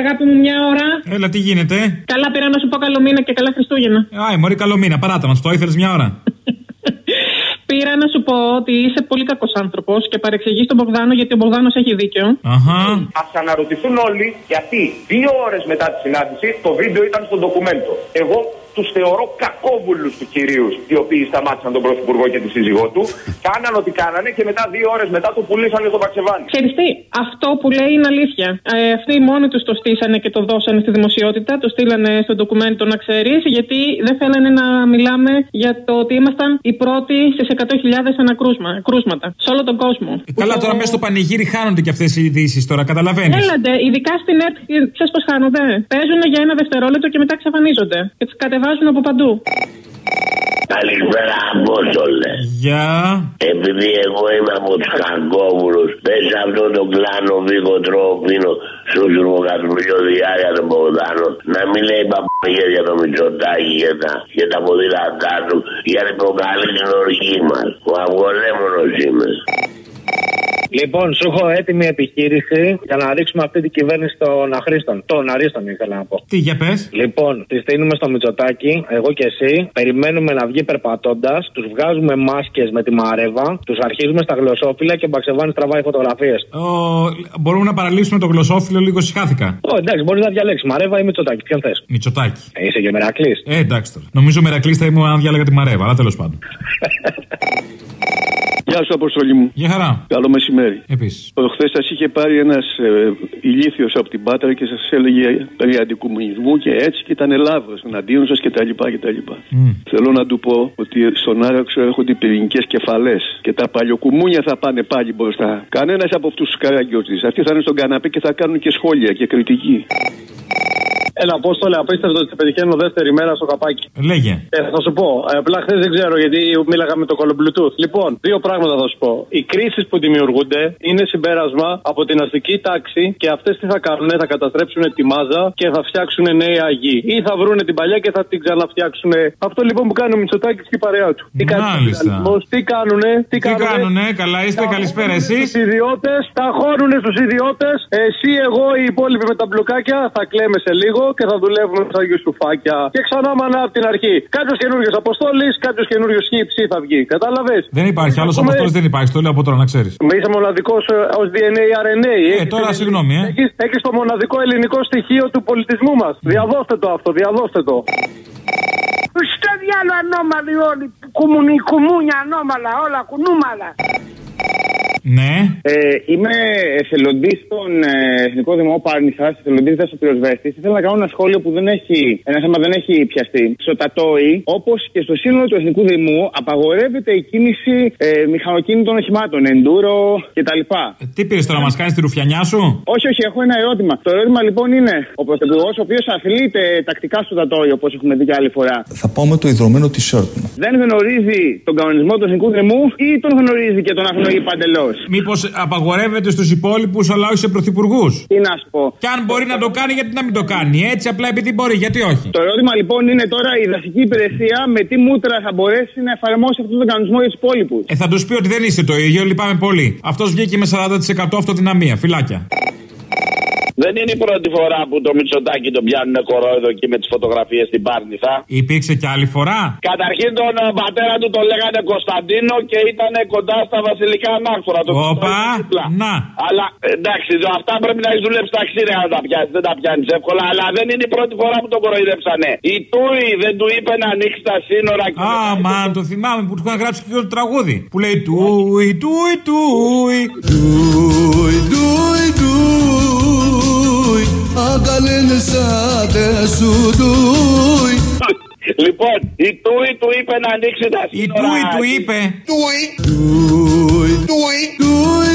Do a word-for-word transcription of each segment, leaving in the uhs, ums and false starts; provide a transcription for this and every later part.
αγάπη μου, μια ώρα. Έλα, τι γίνεται. Καλά, πήρα να σου πω καλό μήνα και καλά Χριστούγεννα. Άι, μωρή, καλό μήνα, παράτα μας, το ήθελες μια ώρα. Πήρα να σου πω ότι είσαι πολύ κακός άνθρωπος και παρεξηγείς τον Μπογδάνο γιατί ο Μπογδάνος έχει δίκιο. Αχα. Ας αναρωτηθούν όλοι γιατί δύο ώρες μετά τη συνάντηση το βίντεο ήταν στο ντοκουμέντο. Εγώ τους θεωρώ κακόβουλους του κυρίου οι οποίοι σταμάτησαν τον Πρωθυπουργό και τη σύζυγό του. Κάναν ό,τι κάνανε και μετά δύο ώρες μετά το πουλήσανε στο Παξεβάνι. Ξέρεις τι, αυτό που λέει είναι αλήθεια. Ε, αυτοί μόνοι τους το στήσανε και το δώσανε στη δημοσιότητα, το στείλανε στο ντοκουμέντο να ξέρεις, γιατί δεν θέλανε να μιλάμε για το ότι ήμασταν οι πρώτοι στις εκατό χιλιάδες ανακρούσματα σε όλο τον κόσμο. Ε, καλά, τώρα μέσα στο πανηγύρι χάνονται και αυτές οι ειδήσεις τώρα, καταλαβαίνεις. Έλαντε, ειδικά στην ΕΡΤ, ξέρεις πώς χάνονται. Παίζουν για ένα δευτερόλεπτο και μετά εξαφανίζονται. Και τις κατεβάζουν από παντού. Καλησπέρα, Απόστολε. Γεια. Επειδή εγώ είμαι από τους κακόβουλους, πες αυτό το κλάνο Βίκο Τρόπινο στο σουρμοκατουργείο διάρκεια των Μπογδάνων να μην λέει παπαγιές για το Μητσοτάκη και τα, και τα ποδήλατά του, γιατί προκαλεί την οργή μας. Ο αυγολέμονος είμαι. Λοιπόν, σου έχω έτοιμη επιχείρηση για να ρίξουμε αυτή την κυβέρνηση των αχρήστων. Των αρίστων, ήθελα να πω. Τι, για πες. Λοιπόν, τη στείλουμε στο Μητσοτάκη, εγώ και εσύ. Περιμένουμε να βγει περπατώντας. Τους βγάζουμε μάσκες με τη μαρέβα. Τους αρχίζουμε στα γλωσσόφυλλα και ο Μπαξεβάνης τραβάει φωτογραφίες. Ο... Μπορούμε να παραλείψουμε το γλωσσόφυλλο, λίγο συχάθηκα. Ω, εντάξει, μπορείς να διαλέξεις μαρέβα ή Μητσοτάκη. Ποιον θες. Μητσοτάκη. Ε, είσαι και Μερακλής. Ε, εντάξει τώρα. Νομίζω Μερακλής θα ήμουν αν διάλεγα τη μαρέβα, αλλά τέλος πάντων. Γεια σου, Αποστολή μου. Γεια χαρά. Καλό μεσημέρι. Επίσης. Προχθές σας είχε πάρει ένας ε, ηλίθιος από την Πάτρα και σας έλεγε περί αντικομμουνισμού και έτσι και ήταν Ελλάδος εναντίον σας κτλ. Mm. Θέλω να του πω ότι στον Άραξο έρχονται οι πυρηνικές κεφαλές και τα παλιοκουμούνια θα πάνε πάλι μπροστά. Κανένας από αυτούς τους καραγκιόζεις. Αυτοί θα είναι στον καναπέ και θα κάνουν και σχόλια και κριτική. Ένα Απόστολε, απίστευτο ότι σε πετυχαίνω δεύτερη μέρα στο καπάκι. Λέγε. Ε, θα σου πω. Ε, απλά χθες δεν ξέρω γιατί μίλαγα με το κόλλο Bluetooth. Λοιπόν, δύο πράγματα θα σου πω. Οι κρίσεις που δημιουργούνται είναι συμπέρασμα από την αστική τάξη και αυτές τι θα κάνουν, θα καταστρέψουν τη μάζα και θα φτιάξουν νέα γη. Ή θα βρούνε την παλιά και θα την ξαναφτιάξουν. Αυτό λοιπόν που κάνει ο Μητσοτάκης και η παρέα του. Τι κάνουν, τι κάνουνε, τι, τι κάνουνε, καλά είστε, καλησπέρα εσείς. Τους ιδιώτες, τα χώρουνε στους ιδιώτες. Εσύ, εγώ, οι υπόλοιποι με τα μπλοκάκια θα κλαίμε σε λίγο και θα δουλεύουμε σαν γιουστουφάκια. Και ξανά μανά από την αρχή. Κάποιος καινούριος Αποστόλης, κάποιος καινούριος χύψη θα βγει. Κατάλαβες. Δεν υπάρχει, άλλος Έχουμε... Αποστόλης δεν υπάρχει. Το λέω από τώρα να ξέρεις. Είσαι μοναδικός ως ντι εν έι αρ εν έι. Ε, τώρα ελληνικό... συγγνώμη, ε. Έχεις, έχεις το μοναδικό ελληνικό στοιχείο του πολιτισμού μας. Mm. Διαδώστε το αυτό, διαδώστε το. Στο διάλο ανώμαλοι όλοι. Κουμουνι, κουμούνια ανώμαλα, όλα κουνούμαλα. Ναι. Ε, είμαι εθελοντής στον ε, Εθνικό Δημό Πάρνηθας, εθελοντής δασοπυροσβέστης. Ήθελα να κάνω ένα σχόλιο που δεν έχει, ένα θέμα δεν έχει πιαστεί. Στο Τατόι, όπως και στο σύνολο του Εθνικού Δημού, απαγορεύεται η κίνηση ε, μηχανοκίνητων οχημάτων, εντούρο κτλ. Ε, τι πήρες τώρα, μας κάνεις τη ρουφιανιά σου? Όχι, όχι, έχω ένα ερώτημα. Το ερώτημα λοιπόν είναι, ο Πρωθυπουργός, ο οποίος αθλείται τακτικά στο Τατόι, όπως έχουμε δει και άλλη φορά, θα πάω με το ιδρωμένο t-shirt μου. Δεν γνωρίζει τον κανονισμό του Εθνικού Δημού ή τον γνωρίζει και τον αγνοεί παντελώς? Μήπως απαγορεύεται στους υπόλοιπους, αλλά όχι σε πρωθυπουργούς? Τι να σου πω. Και αν μπορεί να το κάνει, γιατί να μην το κάνει? Έτσι, απλά επειδή μπορεί, γιατί όχι? Το ερώτημα λοιπόν είναι τώρα η δασική υπηρεσία με τι μούτρα θα μπορέσει να εφαρμόσει αυτόν τον κανονισμό για τους υπόλοιπους. Ε, θα τους πει ότι δεν είστε το ίδιο, λυπάμαι πολύ. Αυτός βγήκε με σαράντα τοις εκατό αυτοδυναμία. Φιλάκια. Δεν είναι η πρώτη φορά που το Μητσοτάκη τον πιάνουν κορόιδο εκεί με τις φωτογραφίες στην Πάρνηθα. Υπήρξε και άλλη φορά. Καταρχήν τον πατέρα του τον λέγανε Κωνσταντίνο και ήταν κοντά στα βασιλικά ανάφορα. Όπα, να. Αλλά εντάξει, αυτά πρέπει να έχει δουλέψει ταξίδια να τα πιάσει. Δεν τα πιάνει εύκολα, αλλά δεν είναι η πρώτη φορά που τον κοροϊδεύσανε. Η Τούι δεν του είπε να ανοίξει τα σύνορα. Α, μα το θυμάμαι που του είχαν γράψει και το τραγούδι. Που λέει Τούι, Τούι, Τούι. Τούι, Τούι, Τούι. Αγκαλένεσατε σου Τούι. Λοιπόν, η Τούι του είπε να ανοίξει τα σύνορα. Η Τούι του είπε. Τούι, Τούι, Τούι, Τούι,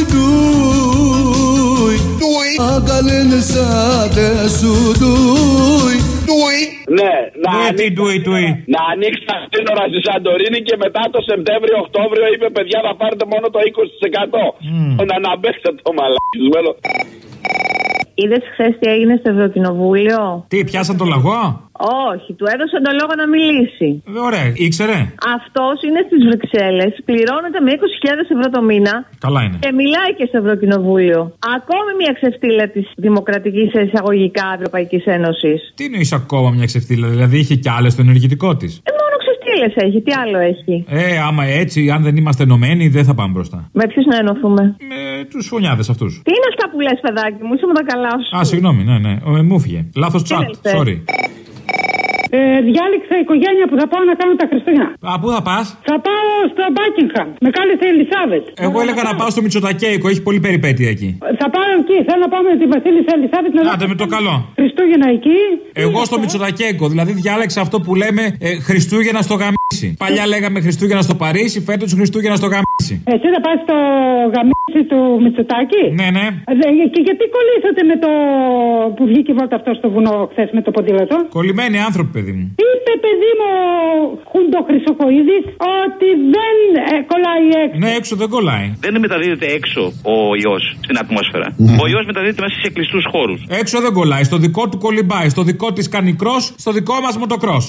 Τούι, Τούι. Αγκαλένεσατε σου Τούι. Τούι. Ναι, να ανοίξει, ανοίξει, τούι, τούι. να ανοίξει τα σύνορα στη Σαντορίνη και μετά το Σεπτέμβριο-Οκτώβριο είπε παιδιά θα πάρετε μόνο το είκοσι τοις εκατό. Mm. Να αναμπέξετε το μαλακισμένο. Είδες χθες τι έγινε στο Ευρωκοινοβούλιο? Τι, πιάσαν το λαγό? Όχι, του έδωσε τον λόγο να μιλήσει. Ωραία, ήξερε. Αυτός είναι στις Βρυξέλλες, πληρώνεται με είκοσι χιλιάδες ευρώ το μήνα. Καλά είναι. Και μιλάει και στο Ευρωκοινοβούλιο. Ακόμη μια ξεφτύλα της Δημοκρατικής εισαγωγικά Ευρωπαϊκής Ένωσης. Τι εννοείς ακόμα μια ξεφτύλα, δηλαδή είχε κι άλλες στο ενεργητικό της. Ε, μόνο ξεφτύλες έχει, τι άλλο έχει. Ε, άμα έτσι, αν δεν είμαστε ενωμένοι, δεν θα πάμε μπροστά. Με ποιους να ενωθούμε? Με τους φωνιάδες αυτούς. Τι είναι αυτά που λες, παιδάκι μου, είσαι με τα καλά σου. Α, συγγνώμη, ναι, ναι, ε, μου φύγε. Λάθος τσάτ, sorry. Ε, διάλεξα οικογένεια που θα πάω να κάνω τα Χριστούγεννα. Α, πού θα πας? Θα πάω στο Μπάκινγχαμ. Με κάλεσε η Ελισάβετ. Εγώ έλεγα να πάω στο Μητσοτακέικο, έχει πολύ περιπέτεια εκεί. Θα πάω εκεί, θέλω να πάω με τη Βασίλισσα Ελισάβετ να Άντε με το καλό. Χριστούγεννα εκεί. Εγώ στο Μητσοτακέικο, δηλαδή διάλεξα αυτό που λέμε ε, Χριστούγεννα στο γαμίσι. Παλιά λέγαμε Χριστούγεννα στο Παρίσι, φέτος Χριστούγεννα στο γαμίσι. Εσύ θα πας στο γαμίσι του Μητσοτάκη? Ναι, ναι. Ε, και γιατί κολλήσατε με το που βγήκε η βόλτα αυτό στο βουνό χθες με το ποδήλατο? Κολλημένοι άνθρωποι, παιδί μου. Είπε, παιδί μου, Χούντο Χρυσοχοΐδης, ότι δεν ε, κολλάει έξω. Ναι, έξω δεν κολλάει. Δεν μεταδίδεται έξω ο ιός στην ατμόσφαιρα. Mm. Ο ιός μεταδίδεται μέσα σε κλειστούς χώρους. Έξω δεν κολλάει. Στο δικό του κολυμπάει. Στο δικό της κάνει κρός. Στο δικό μας μοτοκρός.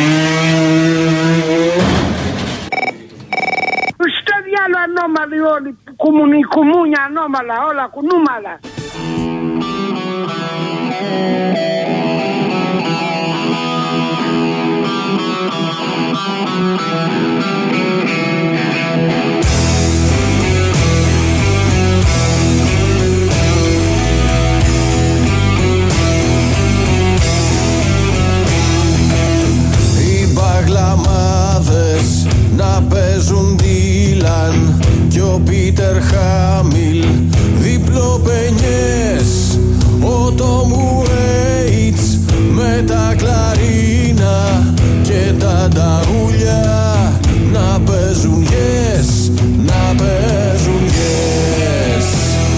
Στο διάλο ανώμαλοι όλοι. Κουμουνι, κουμούνια ανώμαλα. Όλα κουνούμαλα. Παγλαμάδες να παίζουν Ντίλαν κι ο Πίτερ Χάμιλ διπλοπενιές, ο Τόμ Ουέιτς με τα κλαρίνα και τα νταούλια να παίζουν yes, να παίζουν yes.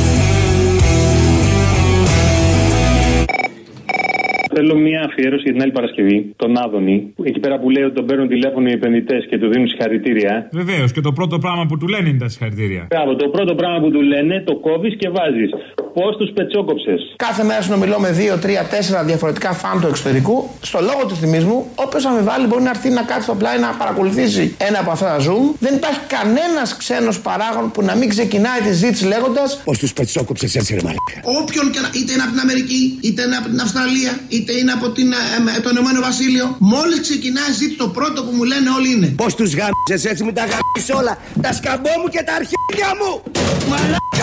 Θέλω μια αφιέρωση για την άλλη Παρασκευή, τον Άδωνη, εκεί πέρα που λέει ότι τον παίρνουν τηλέφωνο οι επενδυτές και του δίνουν συγχαρητήρια. Βεβαίως, και το πρώτο πράγμα που του λένε είναι τα συγχαρητήρια. Μπράβο, το πρώτο πράγμα που του λένε, το κόβεις και βάζεις. Πώς τους πετσόκοψες. Κάθε μέρα συνομιλώ με δύο, τρία, τέσσερα διαφορετικά φαν του εξωτερικού. Στο λόγο του θυμίσμου, όποιος αμφιβάλλει μπορεί να έρθει να κάτσει στο πλάι να παρακολουθήσει ένα από αυτά τα Zoom. Δεν υπάρχει κανένας ξένος παράγων που να μην ξεκινάει τη ζήτηση λέγοντας πώς τους πετσόκοψες έτσι, ρε μαλάκα. Όποιον και να, είτε είναι από την Αμερική, είτε είναι από την Αυστραλία, είτε είναι από την, ε, το Ηνωμένο Βασίλειο, μόλις ξεκινάει ζήτηση, το πρώτο που μου λένε όλοι είναι πώς τους γάμισες έτσι, μην τα γάμισες όλα. Τα σκαμπό μου και τα αρχίδια μου. Μαλάκα.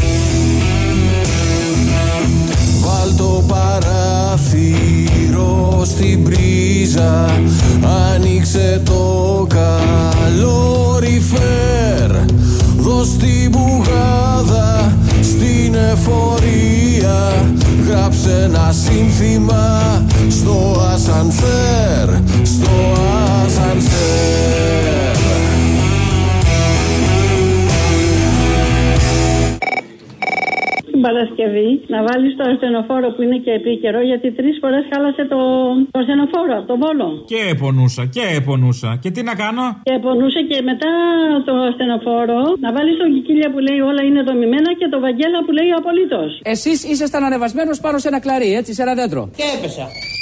Βάλ το παράθυρο στην πρίζα, άνοιξε το καλόριφερ, δώσ' την μπουγάδα στην εφορία, γράψε ένα σύνθημα στο ασανσέρ, στο ασανσέρ. Την Παρασκευή να βάλεις το ασθενοφόρο που είναι και επίκαιρο, γιατί τρεις φορές χάλασε το, το ασθενοφόρο από τον Βόλο. Και επονούσα, και επονούσα. Και τι να κάνω? Και επονούσε και μετά το ασθενοφόρο να βάλεις τον Κικίλια που λέει όλα είναι δομημένα και το Βαγγέλα που λέει απολύτως. Εσείς ήσασταν ανεβασμένος πάνω σε ένα κλαρί, έτσι, σε ένα δέντρο. Και έπεσα.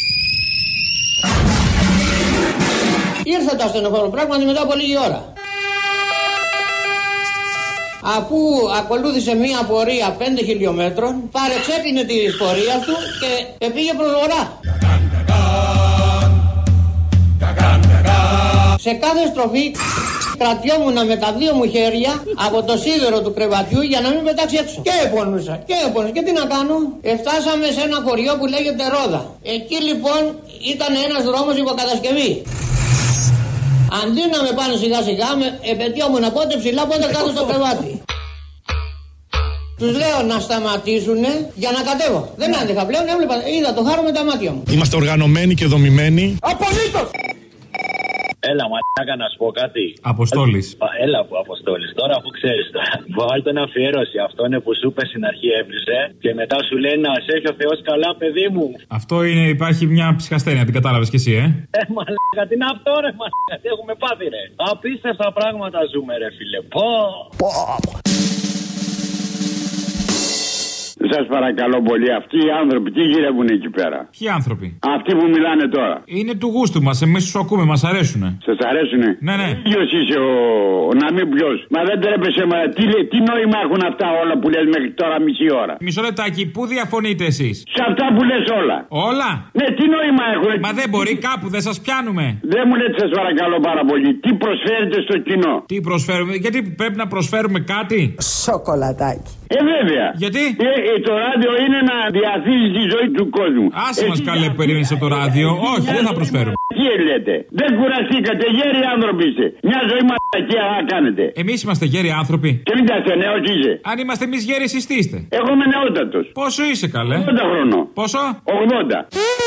Ήρθε το ασθενοφόρο πράγματι μετά από λίγη ώρα. Αφού ακολούθησε μία πορεία πέντε χιλιόμετρων, παρεξέπινε τη πορεία του και πήγε προς βορρά. Σε κάθε στροφή κρατιόμουν με τα δύο μου χέρια από το σίδερο του κρεβατιού για να μην πετάξει έξω. Και επονούσα, και επονούσα. Και τι να κάνω, φτάσαμε σε ένα χωριό που λέγεται Ρόδα. Εκεί λοιπόν ήταν ένας δρόμος υποκατασκευή. Αντί να με πάνε σιγά σιγά, με επαιτειόμουν πότε ψηλά, πότε κάτω στο κρεβάτι. Τους λέω να σταματήσουνε για να κατέβω. Δεν άντεχα πλέον, έβλεπα, είδα το χάρο με τα μάτια μου. Είμαστε οργανωμένοι και δομημένοι. Απολύτως! Έλα, μαλάκα, να σου πω κάτι. Αποστόλης. Έλα που Αποστόλης. Τώρα που ξέρεις τώρα. Βάλτε ένα αφιέρωση. Αυτό είναι που σου είπε στην αρχή έβριζε. Και μετά σου λέει να σε έχει ο Θεός καλά, παιδί μου. Αυτό είναι, υπάρχει μια ψυχασθένεια, την κατάλαβες κι εσύ, ε. Ε, μαλάκα, τι είναι αυτό, ρε, μαλάκα. Τι έχουμε πάθει, ρε. Απίστευτα πράγματα ζούμε, ρε, φίλε. Πω. Πω. Σας παρακαλώ πολύ, αυτοί οι άνθρωποι τι γυρεύουν εκεί πέρα? Ποιοι άνθρωποι? Αυτοί που μιλάνε τώρα. Είναι του γούστου μας, εμείς τους ακούμε, μας αρέσουνε. Σας αρέσουνε? Ναι, ναι. Ποιος είσαι ο, ο να μην ποιος? Μα δεν τρέπεσαι, μα τι, τι νόημα έχουν αυτά όλα που λες μέχρι τώρα μισή ώρα? Μισό λεπτάκι, πού διαφωνείτε εσείς? Σε αυτά που λες όλα. Όλα? Ναι, τι νόημα έχουν? Μα δεν μπορεί κάπου, δεν σας πιάνουμε. Δεν μου λέτε, σας παρακαλώ πάρα πολύ, τι προσφέρετε στο κοινό? Τι προσφέρουμε, γιατί πρέπει να προσφέρουμε κάτι? Σοκολατάκι. Ε, βέβαια. Γιατί? Ε, ε, το ράδιο είναι να διαθίζει τη ζωή του κόσμου. Άσε μας καλέ που περίμενες από το ράδιο. Όχι, δεν θα προσφέρουμε. Τι λέτε? Δεν κουραστήκατε, γέροι άνθρωποι είστε. Μια ζωή μαλακία να κάνετε. Εμείς είμαστε γέροι άνθρωποι. Και μην τα είστε νέος είσαι. Αν είμαστε εμείς γέροι, εσείς τι είστε? Εγώ είμαι νεότατος. Πόσο είσαι καλέ? ογδόντα χρονών. Πόσο? ογδόντα.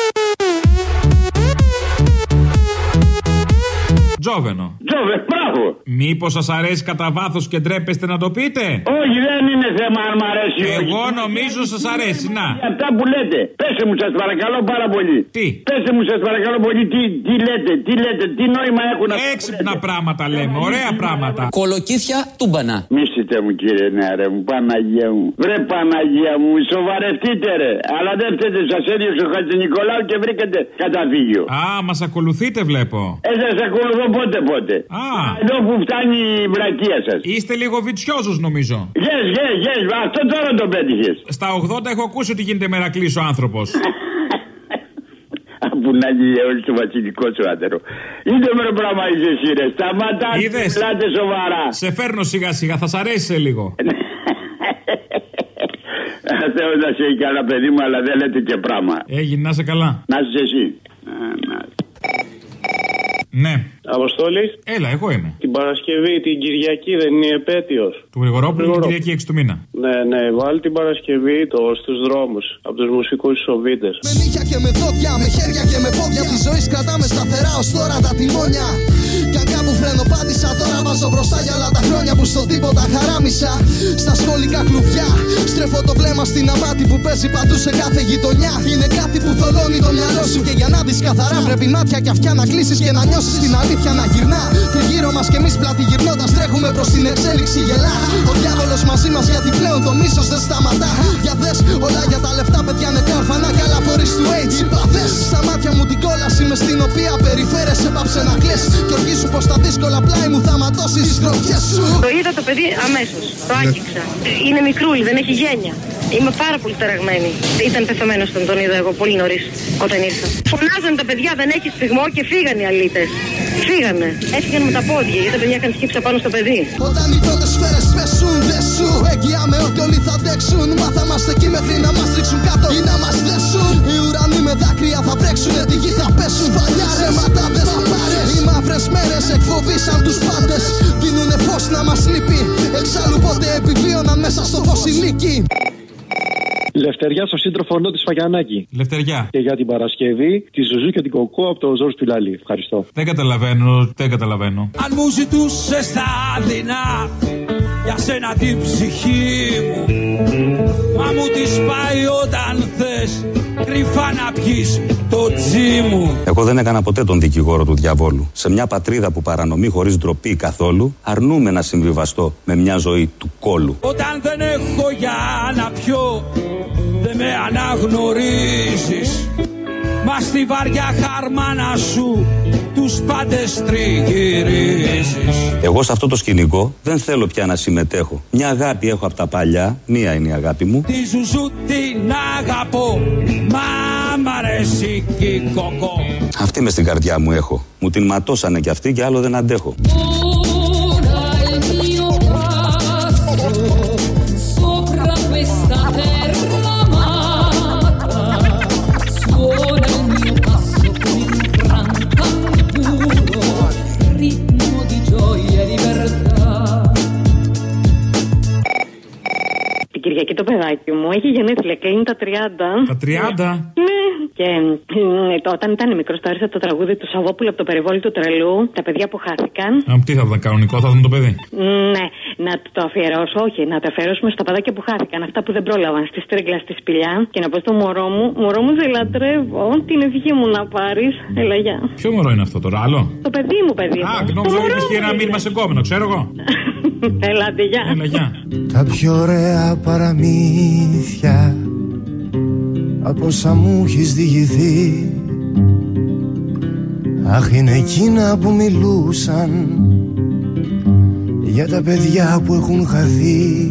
Τζόβενο. Τζόβε, μπράβο. Μήπως σας αρέσει κατά βάθος και ντρέπεστε να το πείτε? Όχι, δεν είναι θέμα αν μ' αρέσει. Εγώ όχι. νομίζω σας αρέσει, να. Αυτά που λέτε. Πέστε μου σας παρακαλώ πάρα πολύ. Τι? Πέστε μου σας παρακαλώ πολύ τι, τι λέτε, τι λέτε, τι νόημα έχουν αυτά. Έξυπνα πράγματα λέμε, ωραία πράγματα. Κολοκύθια τούμπανα. Μίσετε μου κύριε νεαρέ μου, Παναγία μου. Βρε Παναγία μου, σοβαρευτείτε ρε. Αλλά δεν φταίτε, σας έδιωξε ο Χατζηνικολάου και βρήκατε καταφύγιο. Α, μας ακολουθείτε βλέπω. Ε, σας ακολουθώ πότε πότε. Α. Εδώ που φτάνει η βρακία σας. Είστε λίγο βιτσιόζος νομίζω. Yes, yes, yes, αυτό τώρα το πέτυχες. Στα ογδόντα έχω ακούσει ότι γίνεται μερακλής ο άνθρωπος. Που να γίνει όλη το βασιλικό σου άντερο. Είδε με το πράγμα είσαι εσύ ρε. Σταμάτα, μιλάτε σοβαρά. Σε φέρνω σιγά σιγά, θα σ' αρέσει σε λίγο. Θέλω να σε έχει καλά παιδί μου, αλλά δεν λέτε και πράγμα. Έγινε, να είσαι καλά. Να είσαι εσύ. Ναι. Αποστόλης. Έλα, εγώ είμαι. Την Παρασκευή, την Κυριακή δεν είναι επέτειος? Του Γρηγορόπουλου την Κυριακή έξι του μήνα. Ναι, ναι, βάλει την Παρασκευή το στους δρόμους από τους μουσικούς Σοβίτες. Με νύχια και με δόντια, με χέρια και με πόδια τη ζωή κρατάμε σταθερά ως τώρα τα τιμόνια. Κι αν κάπου φρενοπάτησα, τώρα βάζω μπροστά για όλα τα χρόνια που στον τίποτα χαράμισα. Στα σχολικά κλουβιά, στρέφω το βλέμμα στην αμάτη που παίζει παντού σε κάθε γειτονιά. Είναι κάτι που θολώνει το μυαλό σου και για να δεις καθαρά πρέπει μάτια και αυτιά να κλείσεις και να νιώσεις την αλήθεια να γυρνά. Τριγύρω μας κι εμείς πλάτη γυρνώντας τρέχουμε προς την εξέλιξη γελά. Ο διάβολος μαζί μας γιατί πλέον το μίσος δεν σταματά. Για δες όλα για τα λεφτά, παιδιά νεκρά ορφανά κι άλλα φορείς του AIDS. Είπα δες στα μάτια μου την κόλαση με στην οποία περιφέρεσαι πάψε να κλαις. Κι οργίζουν πως τα δύσκολα πλάι μου θα ματώσεις τις γροθιές σου. Το είδα το παιδί αμέσως, το άγγιξα. Είναι μικρούλι, δεν έχει γένεια. Είμαι πάρα πολύ ταραγμένη. Ήταν πεθαμένος όταν τον είδα εγώ πολύ νωρίς όταν ήρθα. Φωνάζανε τα παιδιά, δεν έχει σφιγμό και φύγανε οι αλήτες. Φύγανε. Έφυγαν με τα πόδια γιατί τα παιδιά είχαν σκύψα πάνω στο παιδί. Όταν οι πρώτες σφαίρες πέσουν, δεν σου εγγυάμαι ότι όλοι θα αντέξουν. Μα θα είμαστε εκεί μέχρι να μας ρίξουν κάτω ή να μας δέσουν. Οι ουρανοί με δάκρυα θα βρέξουνε, τη γη θα πέσουν. Φαλιάρες, ματάδες, αμπάρες. Οι μαύρες μέρες εκφοβήσαν τους πάντες. Δίνουνε φως να μας λείπει. Εξάλλου πότε επιβίωναν μέσα στο φως οι λύκοι. Λευτεριά στο σύντροφο νου της Φαγιανάκη. Λευτεριά. Και για την Παρασκευή τη Ζουζού και την Κοκό από το Ζόρις Πιλάλη. Ευχαριστώ. Δεν καταλαβαίνω, δεν καταλαβαίνω. Αν μου ζητούσες τα δεινά για σένα την ψυχή μου, μα μου τη πάει όταν θες κρυφά να πιεις το τζι μου. Εγώ δεν έκανα ποτέ τον δικηγόρο του διαβόλου. Σε μια πατρίδα που παρανομεί χωρίς ντροπή καθόλου, αρνούμε να συμβιβαστώ με μια ζωή του κόλου. Όταν δεν έχω για να πιω, δεν με αναγνωρίζεις. Μα στη βαριά χαρμάνα σου τους πάντες τριγυρίζεις. Εγώ σε αυτό το σκηνικό δεν θέλω πια να συμμετέχω. Μια αγάπη έχω από τα παλιά, μία είναι η αγάπη μου. Τη Ζουζού την αγαπώ, μα μ' αρέσει και η Κοκό. Αυτή μες στην καρδιά μου έχω. Μου την ματώσανε κι αυτή και άλλο δεν αντέχω. Κυριακή το παιδάκι μου έχει γενέθλια και είναι τα τριάντα. Τα τριάντα? Ναι. Και ε, όταν ήταν μικρό, το έρισα το τραγούδι του Σαββόπουλου από το περιβόλι του τρελού. Τα παιδιά που χάθηκαν. Α, τι θα ήταν κανονικό, θα ήταν το παιδί. Ναι, να το αφιερώσω, όχι, να το αφιερώσουμε στα παιδάκια που χάθηκαν. Αυτά που δεν πρόλαβαν, στη στρίγκλα, στη σπηλιά. Και να πω στο μωρό μου, μωρό μου δεν λατρεύω. Την ευχή μου να πάρει. Έλα, γεια. Ποιο μωρό είναι αυτό τώρα, άλλο? Το παιδί μου, παιδί. Α, νόμιζα ότι είχε ένα μήνυμα σε κόμενο, ξέρω εγώ. Ελάτε, γεια. Έλα, γεια. Τα πιο ωραία παραμύθια από όσα μου έχεις διηγηθεί. Αχ, είναι εκείνα που μιλούσαν για τα παιδιά που έχουν χαθεί.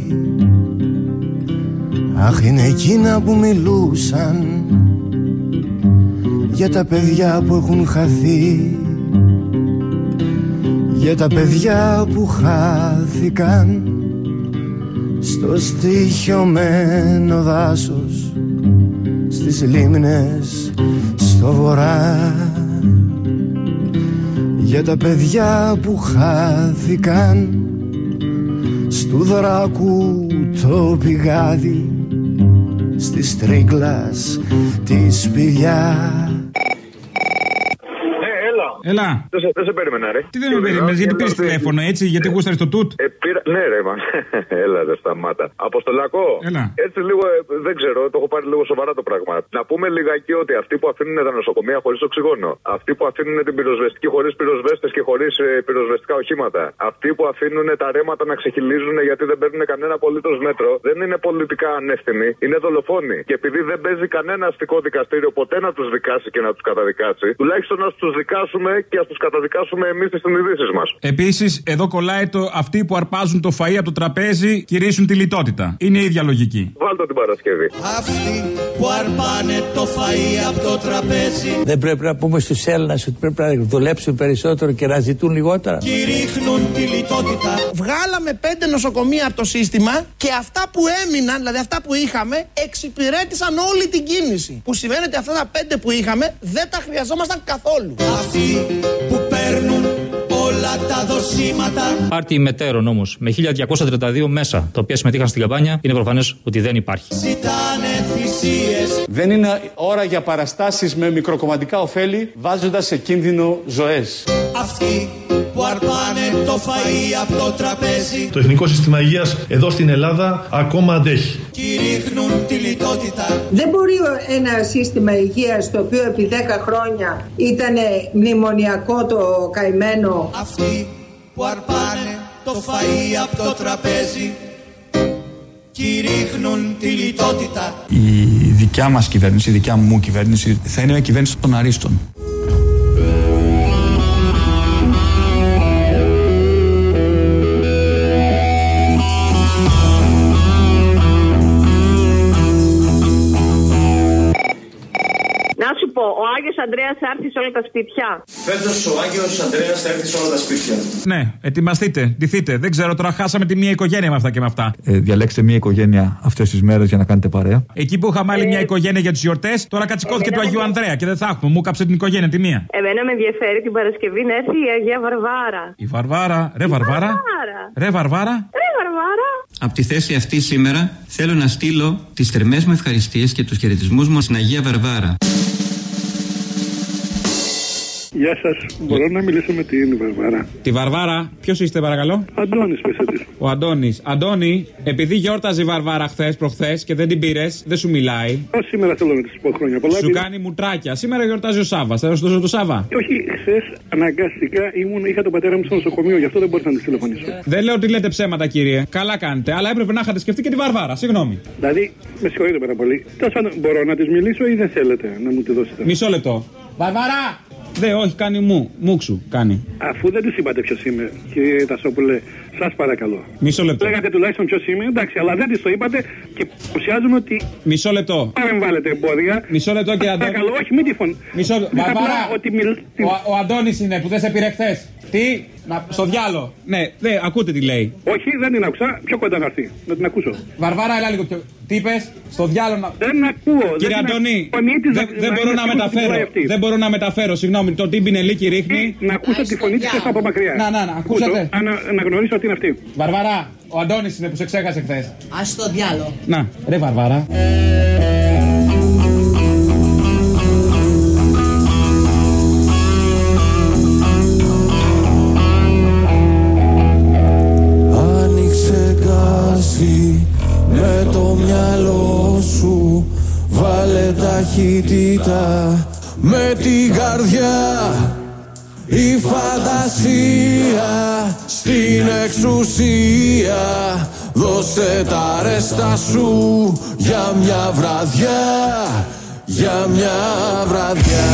Αχ, είναι εκείνα που μιλούσαν για τα παιδιά που έχουν χαθεί. Για τα παιδιά που χάθηκαν στο στοιχειωμένο δάσος, στις λίμνες στο βορρά. Για τα παιδιά που χάθηκαν στου δράκου το πηγάδι, στις τρίγκλας τη σπηλιά. Έλα. Δεν σε, σε περίμενα, ρε. Τι δεν με περίμενες, γιατί πήρες τηλέφωνο έτσι, γιατί γούσταρες το τούτ. Ε, πήρα... Ναι, ρε, μα. Έλα, ρε, σταμάτα. Αποστολακό. Έλα. Έτσι λίγο, ε, δεν ξέρω, το έχω πάρει λίγο σοβαρά το πράγμα. Να πούμε λιγάκι ότι αυτοί που αφήνουν τα νοσοκομεία χωρίς οξυγόνο, αυτοί που αφήνουν την πυροσβεστική χωρίς πυροσβέστες και χωρίς ε, πυροσβεστικά οχήματα, αυτοί που αφήνουν τα ρέματα να ξεχυλίζουν γιατί δεν παίρνουν κανένα απολύτως μέτρο, δεν είναι πολιτικά ανεύθυνοι, είναι δολοφόνοι. Και επειδή δεν παίζει κανένα αστικό δικαστήριο ποτέ να τους δικάσει και να τους καταδικάσει, τουλάχιστον να τους δικάσουμε και ας τους καταδικάσουμε εμείς τις συνειδήσεις μας. Επίσης, εδώ κολλάει το αυτοί που αρπάζουν το φαΐ από το τραπέζι κηρύσουν τη λιτότητα. Είναι η ίδια λογική. Βάλτε την Παρασκευή. Αυτοί που αρπάνε το φαΐ από το τραπέζι. Δεν πρέπει να πούμε στους Έλληνες ότι πρέπει να δουλέψουν περισσότερο και να ζητούν λιγότερα. Κηρύχνουν τη λιτότητα. Βγάλαμε πέντε νοσοκομεία από το σύστημα και αυτά που έμειναν, δηλαδή αυτά που είχαμε, εξυπηρέτησαν όλη την κίνηση. Που σημαίνει ότι αυτά τα πέντε που είχαμε δεν τα χρειαζόμασταν καθόλου. Αυτοί που παίρνουν όλα τα δοσήματα. Πάρτι ημετέρων όμως με χίλια διακόσια τριάντα δύο μέσα τα οποία συμμετείχαν στην καμπάνια, είναι προφανές ότι δεν υπάρχει. Ζητάνε θυσίες. Δεν είναι ώρα για παραστάσεις με μικροκομματικά ωφέλη, βάζοντας σε κίνδυνο ζωές. Αυτοί που αρπάνε το φαΐ από το τραπέζι. Το Εθνικό Σύστημα Υγείας εδώ στην Ελλάδα ακόμα αντέχει. Κηρύχνουν τη λιτότητα. Δεν μπορεί ένα σύστημα υγείας το οποίο επί δέκα χρόνια ήταν μνημονιακό το καημένο. Αυτοί που αρπάνε το φαΐ από το τραπέζι κηρύχνουν τη λιτότητα. Η δικιά μας κυβέρνηση, η δικιά μου κυβέρνηση θα είναι μια κυβέρνηση των αρίστων. Να σου πω, ο Άγιος Ανδρέας θα έρθει σε όλα τα σπίτια. Φέτος ο Άγιος Ανδρέας θα έρθει σε όλα τα σπίτια. Ναι, ετοιμαστείτε, ντυθείτε. Δεν ξέρω, τώρα χάσαμε τη μία οικογένεια με αυτά και με αυτά. Ε, διαλέξτε μία οικογένεια αυτές τις μέρες για να κάνετε παρέα. Εκεί που είχαμε άλλη ε... μια οικογένεια για τις γιορτές, τώρα κατσικώθηκε του Αγίου Ανδρέα και δεν θα έχουμε. Μου κάψε την οικογένεια τη μία. Εμένα με ενδιαφέρει την Παρασκευή να έρθει η Αγία Βαρβάρα. Η Βαρβάρα, ρε Βαρβάρα. Ρε Βαρβάρα. Ρε Βαρβάρα. Από τη θέση αυτή σήμερα θέλω να στείλω τις θερμές μου ευχαριστίες και τους χαιρετισμούς μου στην Αγία Βαρβάρα. Γεια σας, μπορώ να μιλήσω με την Βαρβάρα. Τη Βαρβάρα, ποιος είστε παρακαλώ? Αντώνης, πέσε της. Ο Αντώνης. Αντώνη, επειδή γιόρταζε η Βαρβάρα χθες προχθές και δεν την πήρες, δεν σου μιλάει. Ω σήμερα θέλω να της πω χρόνια πολλά. Σου κάνει μουτράκια. Σήμερα γιορτάζει ο Σάββας. Θα σου δώσω το Σάββα. Όχι, χθες αναγκαστικά ήμουν, είχα τον πατέρα μου στο νοσοκομείο, γι' αυτό δεν μπορούσα να της τηλεφωνήσω. Δεν λέω ότι λέτε ψέματα, κύριε. Καλά κάνετε, αλλά έπρεπε να είχατε σκεφτεί και τη Βαρβάρα. Συγγνώμη. Δηλαδή, με συγχωρείτε πάρα πολύ. Τόσο μπορώ να της μιλήσω ή δεν θέλετε να μου τη δώσετε? Μισό λεπτό. Βαρβάρα! Δε, όχι, κάνει μου. Μουξου, κάνει. Αφού δεν της είπατε ποιος είμαι, κύριε Τασόπουλε, σας παρακαλώ. Μισό λεπτό. Λέγατε τουλάχιστον ποιος είμαι, εντάξει, αλλά δεν της το είπατε και παρουσιάζουμε ότι. Μισό λεπτό. Παρεμβάλλετε εμπόδια. Μισό λεπτό, κύριε Αντώνη. Παρακαλώ, όχι, μην τη φωνή. Μισό λεπτό. Βαρβάρα, ότι μιλ... ο, ο Αντώνης είναι που δεν σε πήρε χθες. Τι, να, στο διάλο. Ναι, δε, ακούτε τι λέει. Όχι, δεν την άκουσα. Πιο κοντά να έρθει. Να την ακούσω. Βαρβάρα, έλα λίγο πιο. Τι είπες, στο διάλο να. Δεν ακούω. Κύριε Αντώνη, δεν δε μπορώ να μεταφέρω. Δεν μπορώ να μεταφέρω, συγγνώμη. Το τι μπινελίκι ρίχνει. Να ακούσω τη φωνή της από μακριά. Να, να, να, ακούσατε. Να γνωρίσω ότι είναι αυτή. Βαρβάρα, ο Αντώνης είναι που σε ξέχασε χθες. Ας το διάλο. Να, ρε Βαρβάρα. Με το μυαλό σου βάλε ταχύτητα, με την καρδιά Η φαντασία στην εξουσία. Δώσε τα ρέστα σου για μια βραδιά, για μια βραδιά.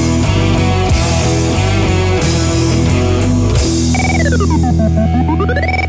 Thank you.